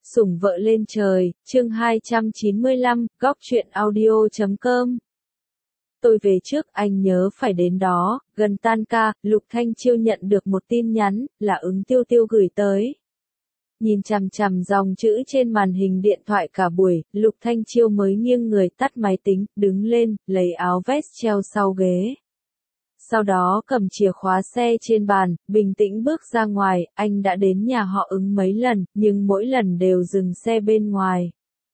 Sủng vợ lên trời, chương 295, góc truyện audio.com. Tôi về trước, anh nhớ phải đến đó. Gần tan ca, Lục Thanh Chiêu nhận được một tin nhắn, là Ứng Tiêu Tiêu gửi tới. Nhìn chằm chằm dòng chữ trên màn hình điện thoại cả buổi, Lục Thanh Chiêu mới nghiêng người tắt máy tính, đứng lên, lấy áo vest treo sau ghế. Sau đó cầm chìa khóa xe trên bàn, bình tĩnh bước ra ngoài. Anh đã đến nhà họ Ứng mấy lần, nhưng mỗi lần đều dừng xe bên ngoài.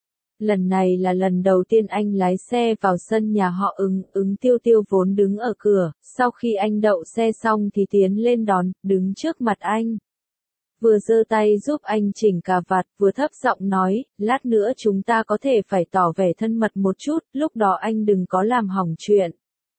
Lần này là lần đầu tiên anh lái xe vào sân nhà họ Ứng. Ứng Tiêu Tiêu vốn đứng ở cửa, sau khi anh đậu xe xong thì tiến lên đón, đứng trước mặt anh. Vừa giơ tay giúp anh chỉnh cà vạt, vừa thấp giọng nói, lát nữa chúng ta có thể phải tỏ vẻ thân mật một chút, lúc đó anh đừng có làm hỏng chuyện.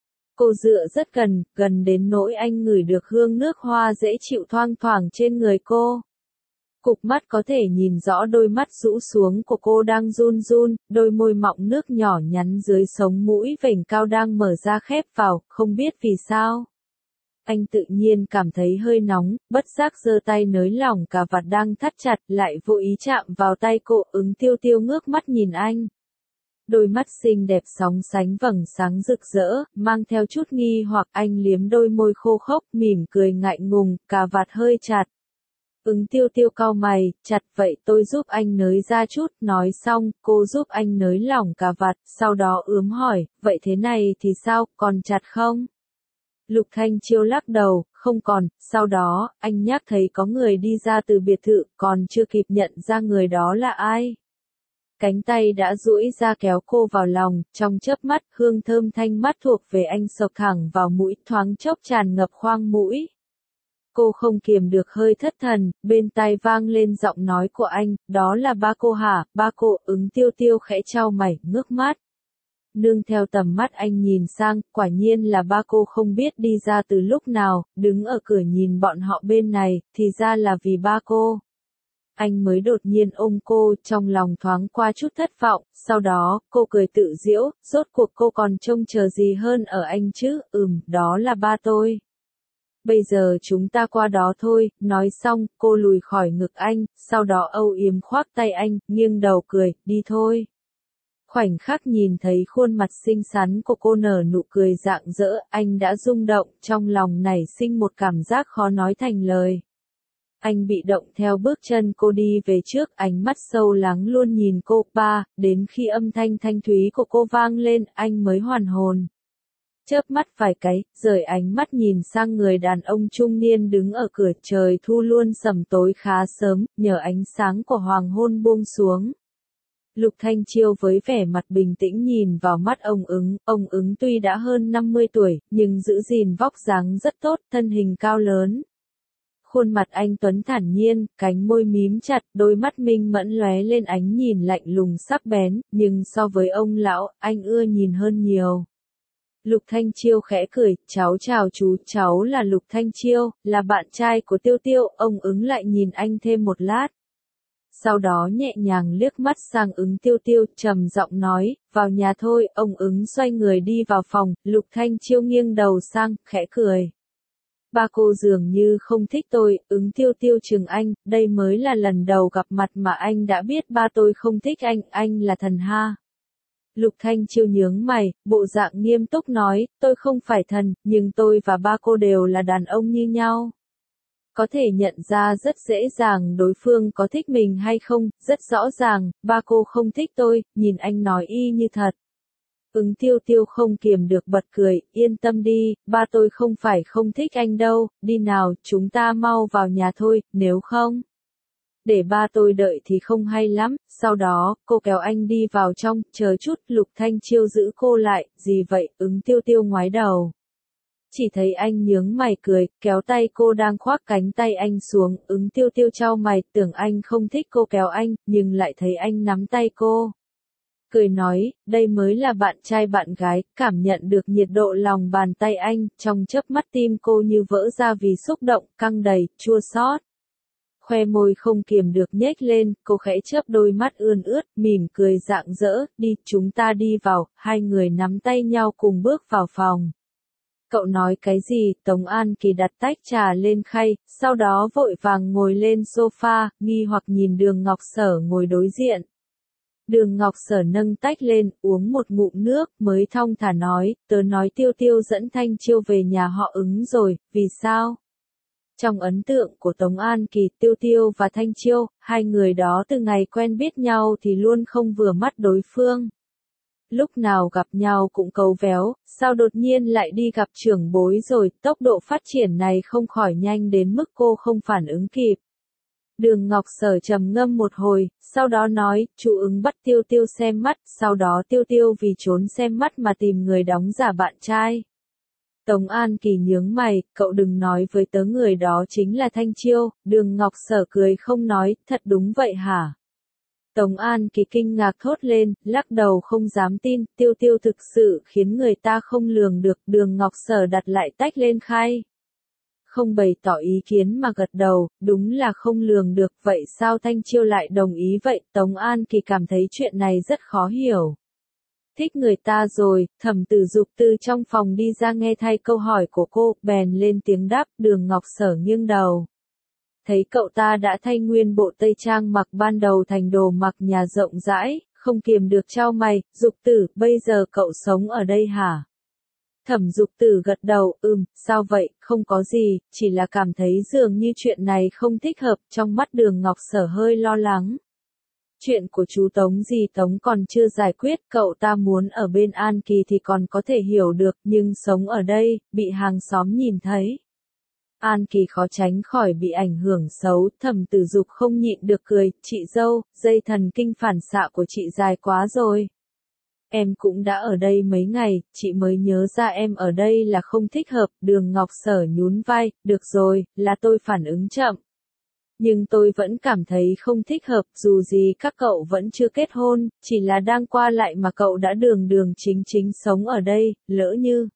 Cô dựa rất gần đến nỗi anh ngửi được hương nước hoa dễ chịu thoang thoảng trên người cô. Cụp mắt có thể nhìn rõ đôi mắt rũ xuống của cô đang run run, đôi môi mọng nước nhỏ nhắn dưới sống mũi vểnh cao đang mở ra khép vào, không biết vì sao. Anh tự nhiên cảm thấy hơi nóng, bất giác giơ tay nới lỏng cà vạt đang thắt chặt, lại vô ý chạm vào tay cô. Ứng Tiêu Tiêu ngước mắt nhìn anh. Đôi mắt xinh đẹp sóng sánh vầng sáng rực rỡ, mang theo chút nghi hoặc. Anh liếm đôi môi khô khốc, mỉm cười ngại ngùng, cà vạt hơi chặt. Ứng Tiêu Tiêu cau mày, chặt vậy tôi giúp anh nới ra chút. Nói xong, cô giúp anh nới lỏng cà vạt, sau đó ướm hỏi, vậy thế này thì sao, còn chặt không? Lục Thanh Chiêu lắc đầu, không còn. Sau đó, anh nhắc thấy có người đi ra từ biệt thự, còn chưa kịp nhận ra người đó là ai. Cánh tay đã duỗi ra kéo cô vào lòng, trong chớp mắt, hương thơm thanh mát thuộc về anh sộc thẳng vào mũi, thoáng chốc tràn ngập khoang mũi. Cô không kiềm được hơi thất thần, bên tai vang lên giọng nói của anh, đó là ba cô hả? Ba cô? Ứng Tiêu Tiêu khẽ chau mày, ngước mắt. Nương theo tầm mắt anh nhìn sang, quả nhiên là ba cô. Không biết đi ra từ lúc nào, đứng ở cửa nhìn bọn họ bên này, thì ra là vì ba cô. Anh mới đột nhiên ôm cô, trong lòng thoáng qua chút thất vọng, sau đó, cô cười tự giễu, rốt cuộc cô còn trông chờ gì hơn ở anh chứ? Đó là ba tôi. Bây giờ chúng ta qua đó thôi. Nói xong, cô lùi khỏi ngực anh, sau đó âu yếm khoác tay anh, nghiêng đầu cười, đi thôi. Khoảnh khắc nhìn thấy khuôn mặt xinh xắn của cô nở nụ cười rạng rỡ, anh đã rung động, trong lòng nảy sinh một cảm giác khó nói thành lời. Anh bị động theo bước chân cô đi về trước, ánh mắt sâu lắng luôn nhìn cô. Ba, đến khi âm thanh thanh thúy của cô vang lên, anh mới hoàn hồn. Chớp mắt vài cái, rời ánh mắt nhìn sang người đàn ông trung niên đứng ở cửa. Trời thu luôn sẩm tối khá sớm, nhờ ánh sáng của hoàng hôn buông xuống. Lục Thanh Chiêu với vẻ mặt bình tĩnh nhìn vào mắt ông Ứng tuy đã hơn 50 tuổi, nhưng giữ gìn vóc dáng rất tốt, thân hình cao lớn. Khuôn mặt anh tuấn thản nhiên, cánh môi mím chặt, đôi mắt minh mẫn lóe lên ánh nhìn lạnh lùng sắc bén, nhưng so với ông lão, anh ưa nhìn hơn nhiều. Lục Thanh Chiêu khẽ cười, cháu chào chú, cháu là Lục Thanh Chiêu, là bạn trai của Tiêu Tiêu. Ông Ứng lại nhìn anh thêm một lát. Sau đó nhẹ nhàng liếc mắt sang Ứng Tiêu Tiêu, trầm giọng nói, vào nhà thôi. Ông Ứng xoay người đi vào phòng, Lục Thanh Chiêu nghiêng đầu sang, khẽ cười. Ba cô dường như không thích tôi. Ứng Tiêu Tiêu chừng anh, đây mới là lần đầu gặp mặt mà anh đã biết ba tôi không thích anh là thần ha. Lục Thanh Chiêu nhướng mày, bộ dạng nghiêm túc nói, tôi không phải thần, nhưng tôi và ba cô đều là đàn ông như nhau. Có thể nhận ra rất dễ dàng đối phương có thích mình hay không, rất rõ ràng, ba cô không thích tôi, nhìn anh nói y như thật. Ứng Tiêu Tiêu không kiềm được bật cười, yên tâm đi, ba tôi không phải không thích anh đâu, đi nào, chúng ta mau vào nhà thôi, nếu không. Để ba tôi đợi thì không hay lắm. Sau đó, cô kéo anh đi vào trong, chờ chút. Lục Thanh Chiêu giữ cô lại, gì vậy? Ứng Tiêu Tiêu ngoái đầu. Chỉ thấy anh nhướng mày cười, kéo tay cô đang khoác cánh tay anh xuống. Ứng Tiêu Tiêu chau mày, tưởng anh không thích cô kéo anh, nhưng lại thấy anh nắm tay cô. Cười nói, đây mới là bạn trai bạn gái. Cảm nhận được nhiệt độ lòng bàn tay anh, trong chớp mắt tim cô như vỡ ra vì xúc động, căng đầy, chua xót. Khoe môi không kiềm được nhếch lên, cô khẽ chớp đôi mắt ươn ướt, mỉm cười rạng rỡ, đi, chúng ta đi vào. Hai người nắm tay nhau cùng bước vào phòng. Cậu nói cái gì? Tống An Kỳ đặt tách trà lên khay, sau đó vội vàng ngồi lên sofa, nghi hoặc nhìn Đường Ngọc Sở ngồi đối diện. Đường Ngọc Sở nâng tách lên, uống một ngụm nước, mới thong thả nói, tớ nói Tiêu Tiêu dẫn Thanh Chiêu về nhà họ Ứng rồi, vì sao? Trong ấn tượng của Tống An Kỳ, Tiêu Tiêu và Thanh Chiêu, hai người đó từ ngày quen biết nhau thì luôn không vừa mắt đối phương. Lúc nào gặp nhau cũng cấu véo, sao đột nhiên lại đi gặp trưởng bối rồi, tốc độ phát triển này không khỏi nhanh đến mức cô không phản ứng kịp. Đường Ngọc Sở trầm ngâm một hồi, sau đó nói, chú Ứng bắt Tiêu Tiêu xem mắt, sau đó Tiêu Tiêu vì trốn xem mắt mà tìm người đóng giả bạn trai. Tống An Kỳ nhướng mày, cậu đừng nói với tớ người đó chính là Thanh Chiêu. Đường Ngọc Sở cười không nói, thật đúng vậy hả? Tống An Kỳ kinh ngạc thốt lên, lắc đầu không dám tin, Tiêu Tiêu thực sự khiến người ta không lường được. Đường Ngọc Sở đặt lại tách lên khay. Không bày tỏ ý kiến mà gật đầu, đúng là không lường được, vậy sao Thanh Chiêu lại đồng ý vậy? Tống An Kỳ cảm thấy chuyện này rất khó hiểu. Thích người ta rồi, Thẩm Tử Dục từ trong phòng đi ra nghe thay câu hỏi của cô, bèn lên tiếng đáp. Đường Ngọc Sở nghiêng đầu. Thấy cậu ta đã thay nguyên bộ tây trang mặc ban đầu thành đồ mặc nhà rộng rãi, không kiềm được chau mày, Dục Tử, bây giờ cậu sống ở đây hả? Thẩm Dục Tử gật đầu, sao vậy, không có gì, chỉ là cảm thấy dường như chuyện này không thích hợp, trong mắt Đường Ngọc Sở hơi lo lắng. Chuyện của chú Tống Di Tống còn chưa giải quyết, cậu ta muốn ở bên An Kỳ thì còn có thể hiểu được, nhưng sống ở đây, bị hàng xóm nhìn thấy. An Kỳ khó tránh khỏi bị ảnh hưởng xấu, Thẩm Tử Dục không nhịn được cười, chị dâu, dây thần kinh phản xạ của chị dài quá rồi. Em cũng đã ở đây mấy ngày, chị mới nhớ ra em ở đây là không thích hợp. Đường Ngọc Sở nhún vai, được rồi, là tôi phản ứng chậm. Nhưng tôi vẫn cảm thấy không thích hợp, dù gì các cậu vẫn chưa kết hôn, chỉ là đang qua lại mà cậu đã đường đường chính chính sống ở đây, lỡ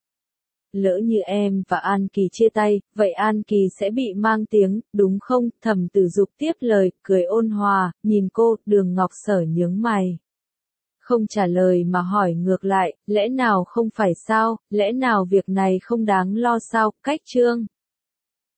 như em và An Kỳ chia tay, vậy An Kỳ sẽ bị mang tiếng, đúng không? Thẩm Tử Dục tiếp lời, cười ôn hòa, nhìn cô. Đường Ngọc Sở nhướng mày. Không trả lời mà hỏi ngược lại, lẽ nào không phải sao, lẽ nào việc này không đáng lo sao? Cách chương